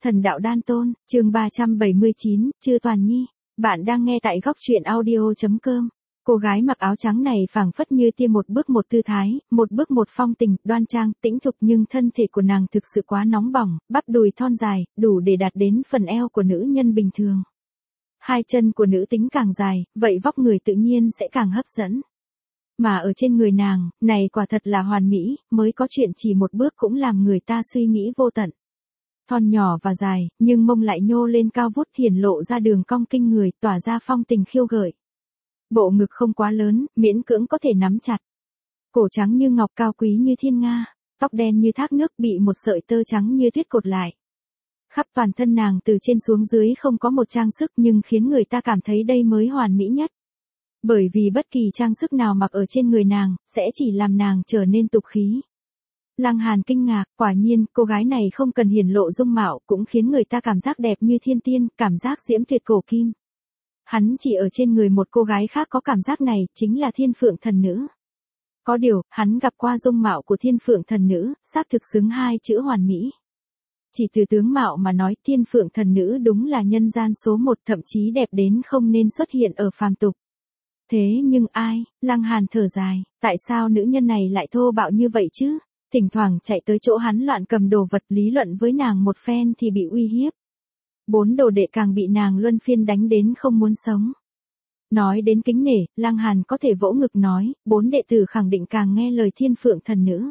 Thần đạo đan tôn, chương 379, Chư Toàn Nhi. Bạn đang nghe tại góc truyện audio.com. Cô gái mặc áo trắng này phảng phất như tia một bước một tư thái, một bước một phong tình, đoan trang, tĩnh thục, nhưng thân thể của nàng thực sự quá nóng bỏng, bắp đùi thon dài, đủ để đạt đến phần eo của nữ nhân bình thường. Hai chân của nữ tính càng dài, vậy vóc người tự nhiên sẽ càng hấp dẫn. Mà ở trên người nàng, này quả thật là hoàn mỹ, mới có chuyện chỉ một bước cũng làm người ta suy nghĩ vô tận. Thon nhỏ và dài, nhưng mông lại nhô lên cao vút, hiển lộ ra đường cong kinh người, tỏa ra phong tình khiêu gợi. Bộ ngực không quá lớn, miễn cưỡng có thể nắm chặt. Cổ trắng như ngọc, cao quý như thiên nga, tóc đen như thác nước bị một sợi tơ trắng như tuyết cột lại. Khắp toàn thân nàng từ trên xuống dưới không có một trang sức, nhưng khiến người ta cảm thấy đây mới hoàn mỹ nhất. Bởi vì bất kỳ trang sức nào mặc ở trên người nàng, sẽ chỉ làm nàng trở nên tục khí. Lăng Hàn kinh ngạc, quả nhiên, cô gái này không cần hiển lộ dung mạo, cũng khiến người ta cảm giác đẹp như thiên tiên, cảm giác diễm tuyệt cổ kim. Hắn chỉ ở trên người một cô gái khác có cảm giác này, chính là Thiên Phượng Thần Nữ. Có điều, hắn gặp qua dung mạo của Thiên Phượng Thần Nữ, xác thực xứng hai chữ hoàn mỹ. Chỉ từ tướng mạo mà nói, Thiên Phượng Thần Nữ đúng là nhân gian số một, thậm chí đẹp đến không nên xuất hiện ở phàm tục. Thế nhưng ai, Lăng Hàn thở dài, tại sao nữ nhân này lại thô bạo như vậy chứ? Thỉnh thoảng chạy tới chỗ hắn loạn cầm đồ vật, lý luận với nàng một phen thì bị uy hiếp. 4 đồ đệ càng bị nàng luân phiên đánh đến không muốn sống. Nói đến kính nể, Lăng Hàn có thể vỗ ngực nói, 4 đệ tử khẳng định càng nghe lời Thiên Phượng Thần Nữ.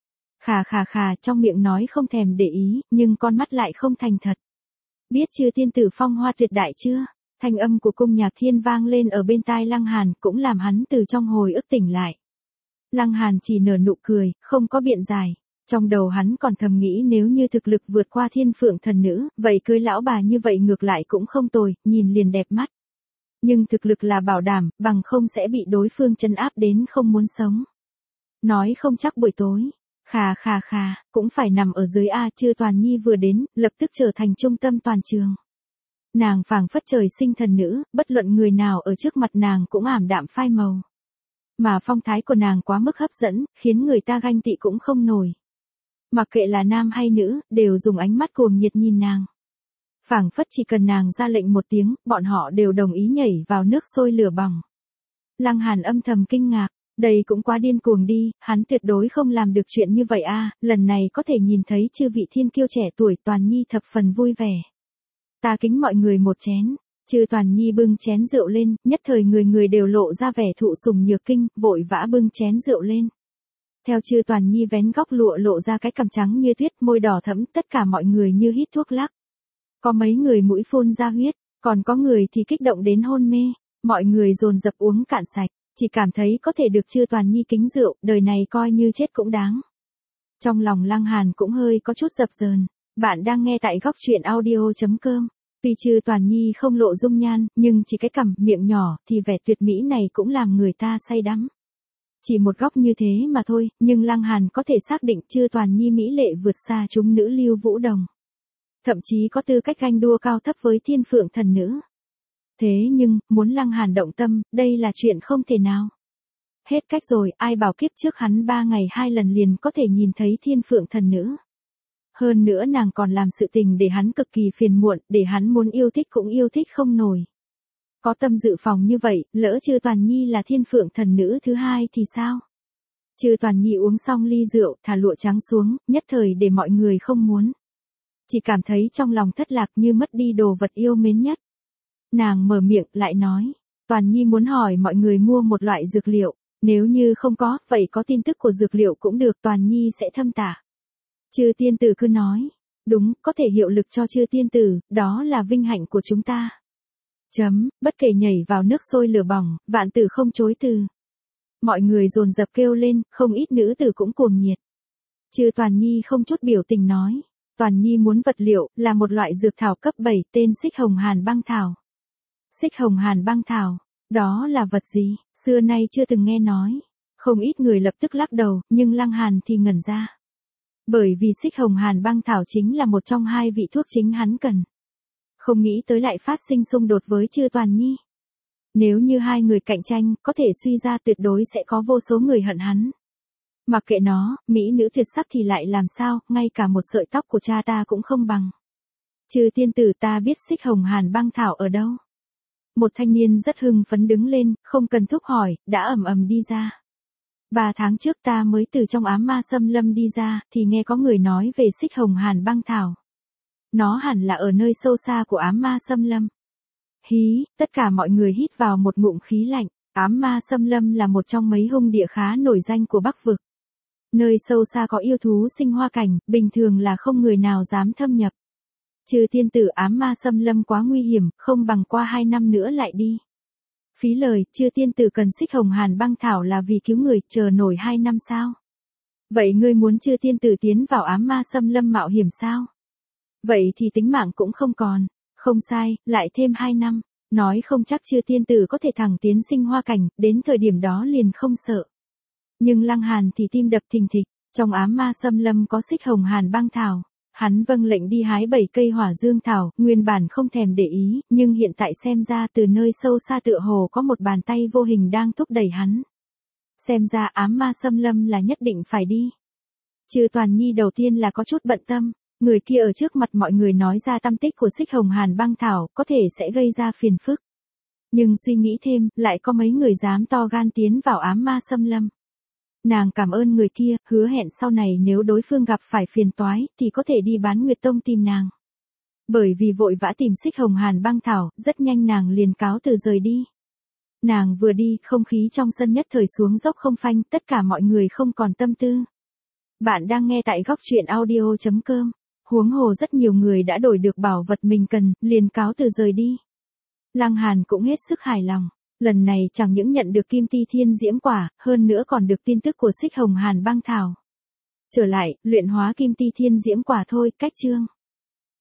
Khà, trong miệng nói không thèm để ý, nhưng con mắt lại không thành thật. Biết chưa tiên tử phong hoa tuyệt đại chưa? Thanh âm của cung nhạc thiên vang lên ở bên tai Lăng Hàn, cũng làm hắn từ trong hồi ức tỉnh lại. Lăng Hàn chỉ nở nụ cười, không có biện giải. Trong đầu hắn còn thầm nghĩ nếu như thực lực vượt qua Thiên Phượng Thần Nữ, vậy cưới lão bà như vậy ngược lại cũng không tồi, nhìn liền đẹp mắt. Nhưng thực lực là bảo đảm, bằng không sẽ bị đối phương trấn áp đến không muốn sống. Nói không chắc buổi tối. Khà, cũng phải nằm ở dưới A. Chư Toàn Nhi vừa đến, lập tức trở thành trung tâm toàn trường. Nàng phảng phất trời sinh thần nữ, bất luận người nào ở trước mặt nàng cũng ảm đạm phai màu. Mà phong thái của nàng quá mức hấp dẫn, khiến người ta ganh tị cũng không nổi. Mặc kệ là nam hay nữ, đều dùng ánh mắt cuồng nhiệt nhìn nàng. Phảng phất chỉ cần nàng ra lệnh một tiếng, bọn họ đều đồng ý nhảy vào nước sôi lửa bỏng. Lăng Hàn âm thầm kinh ngạc, đây cũng quá điên cuồng đi, hắn tuyệt đối không làm được chuyện như vậy a. Lần này có thể nhìn thấy chư vị thiên kiêu trẻ tuổi Toàn Nhi thập phần vui vẻ. Ta kính mọi người một chén. Chư Toàn Nhi bưng chén rượu lên, nhất thời người đều lộ ra vẻ thụ sủng nhược kinh, vội vã bưng chén rượu lên. Theo Chư Toàn Nhi vén góc lụa lộ ra cái cằm trắng như tuyết, môi đỏ thẫm, tất cả mọi người như hít thuốc lắc. Có mấy người mũi phun ra huyết, còn có người thì kích động đến hôn mê, mọi người dồn dập uống cạn sạch, chỉ cảm thấy có thể được Chư Toàn Nhi kính rượu, đời này coi như chết cũng đáng. Trong lòng Lăng Hàn cũng hơi có chút dập dờn. Bạn đang nghe tại góc truyện audio.com. Tuy Chư Toàn Nhi không lộ dung nhan, nhưng chỉ cái cằm, miệng nhỏ, thì vẻ tuyệt mỹ này cũng làm người ta say đắm. Chỉ một góc như thế mà thôi, nhưng Lăng Hàn có thể xác định Chư Toàn Nhi mỹ lệ vượt xa chúng nữ Lưu Vũ Đồng. Thậm chí có tư cách ganh đua cao thấp với Thiên Phượng Thần Nữ. Thế nhưng, muốn Lăng Hàn động tâm, đây là chuyện không thể nào. Hết cách rồi, ai bảo kiếp trước hắn 3 ngày 2 lần liền có thể nhìn thấy Thiên Phượng Thần Nữ. Hơn nữa nàng còn làm sự tình để hắn cực kỳ phiền muộn, để hắn muốn yêu thích cũng yêu thích không nổi. Có tâm dự phòng như vậy, lỡ Chư Toàn Nhi là Thiên Phượng Thần Nữ thứ hai thì sao? Chư Toàn Nhi uống xong ly rượu, thả lụa trắng xuống, nhất thời để mọi người không muốn. Chỉ cảm thấy trong lòng thất lạc như mất đi đồ vật yêu mến nhất. Nàng mở miệng lại nói, Toàn Nhi muốn hỏi mọi người mua một loại dược liệu, nếu như không có, vậy có tin tức của dược liệu cũng được, Toàn Nhi sẽ thâm tả. Chư tiên tử cứ nói, đúng, có thể hiệu lực cho chư tiên tử, đó là vinh hạnh của chúng ta. Bất kể nhảy vào nước sôi lửa bỏng, vạn tử không chối từ. Mọi người dồn dập kêu lên, không ít nữ tử cũng cuồng nhiệt. Chư Toàn Nhi không chút biểu tình nói, Toàn Nhi muốn vật liệu, là một loại dược thảo cấp 7 tên Xích Hồng Hàn Băng Thảo. Xích Hồng Hàn Băng Thảo, đó là vật gì, xưa nay chưa từng nghe nói. Không ít người lập tức lắc đầu, nhưng Lăng Hàn thì ngẩn ra. Bởi vì Xích Hồng Hàn Băng Thảo chính là một trong 2 vị thuốc chính hắn cần. Không nghĩ tới lại phát sinh xung đột với Chư Toàn Nhi. Nếu như 2 người cạnh tranh, có thể suy ra tuyệt đối sẽ có vô số người hận hắn. Mặc kệ nó, mỹ nữ tuyệt sắc thì lại làm sao, ngay cả một sợi tóc của cha ta cũng không bằng. Chư tiên tử, ta biết xích hồng hàn băng thảo ở đâu. Một thanh niên rất hưng phấn đứng lên, không cần thúc hỏi, đã ầm ầm đi ra. 3 tháng trước ta mới từ trong ám ma xâm lâm đi ra, thì nghe có người nói về xích hồng hàn băng thảo. Nó hẳn là ở nơi sâu xa của ám ma xâm lâm. Hí, tất cả mọi người hít vào một ngụm khí lạnh. Ám ma xâm lâm là một trong mấy hung địa khá nổi danh của Bắc Vực. Nơi sâu xa có yêu thú sinh hoa cảnh, bình thường là không người nào dám thâm nhập. Chư tiên tử, ám ma xâm lâm quá nguy hiểm, không bằng qua 2 năm nữa lại đi. Phí lời, chư tiên tử cần xích hồng hàn băng thảo là vì cứu người, chờ nổi 2 năm sao? Vậy ngươi muốn chư tiên tử tiến vào ám ma xâm lâm mạo hiểm sao? Vậy thì tính mạng cũng không còn. Không sai, lại thêm 2 năm. Nói không chắc chư tiên tử có thể thẳng tiến sinh hoa cảnh, đến thời điểm đó liền không sợ. Nhưng Lăng Hàn thì tim đập thình thịch, trong ám ma xâm lâm có xích hồng hàn băng thảo. Hắn vâng lệnh đi hái 7 cây hỏa dương thảo, nguyên bản không thèm để ý, nhưng hiện tại xem ra từ nơi sâu xa tựa hồ có một bàn tay vô hình đang thúc đẩy hắn. Xem ra ám ma xâm lâm là nhất định phải đi. Chư Toàn Nhi đầu tiên là có chút bận tâm, người kia ở trước mặt mọi người nói ra tâm tích của xích hồng hàn băng thảo, có thể sẽ gây ra phiền phức. Nhưng suy nghĩ thêm, lại có mấy người dám to gan tiến vào ám ma xâm lâm. Nàng cảm ơn người kia, hứa hẹn sau này nếu đối phương gặp phải phiền toái, thì có thể đi Bán Nguyệt Tông tìm nàng. Bởi vì vội vã tìm xích hồng hàn băng thảo, rất nhanh nàng liền cáo từ rời đi. Nàng vừa đi, không khí trong sân nhất thời xuống dốc không phanh, tất cả mọi người không còn tâm tư. Bạn đang nghe tại góc truyện audio.com. Huống hồ rất nhiều người đã đổi được bảo vật mình cần, liền cáo từ rời đi. Lăng Hàn cũng hết sức hài lòng. Lần này chẳng những nhận được kim ti thiên diễm quả, hơn nữa còn được tin tức của xích hồng hàn băng thảo. Trở lại, luyện hóa kim ti thiên diễm quả thôi, cách chương.